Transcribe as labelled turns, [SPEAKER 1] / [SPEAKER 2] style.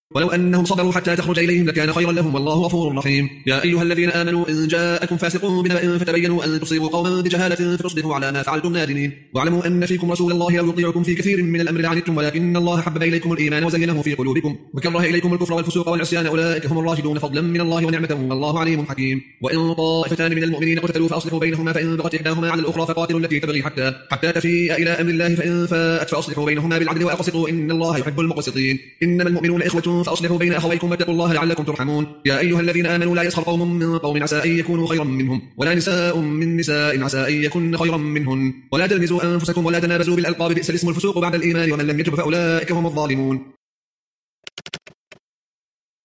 [SPEAKER 1] ولو أنهم صبروا حتى تخرج إليهم لكان خيرا لهم والله غفور رحيم. يا أيها الذين آمنوا إن جاءكم فاسق بنبأ فتبينوا أن تصيبوا قوما بجهالة فتصبحوا على ما فعلتم نادمين. واعلموا أن فيكم رسول الله لو يطيعكم في كثير من الأمر لعنتم ولكن الله حبب إليكم الإيمان وزينه في قلوبكم وكره إليكم الكفر والفسوق والعصيان أولئك هم الراشدون فضلا من الله ونعمة والله عليم حكيم. وإن طائفتان من المؤمنين اقتتلوا فأصلحوا بينهما فإن بغت إحداهما على الأخرى فقاتلوا التي تبغي حتى تفيء إلى أمر الله فإن فاءت فأصلحوا بينهما بالعدل وأقسطوا إن الله يحب المقسطين. إنما المؤمنون إخوة فأصلحوا بين أخويكم واتقوا الله لعلكم ترحمون. يا أيها الذين آمنوا لا يسخر قوم من قوم عسى أن يكونوا خيرا منهم ولا نساء من نساء عسى أن يكن خيرا منهن ولا تلمزوا أنفسكم ولا تنابزوا بالألقاب بئس الاسم الفسوق بعد الإيمان ومن لم يتب فأولئك هم الظالمون.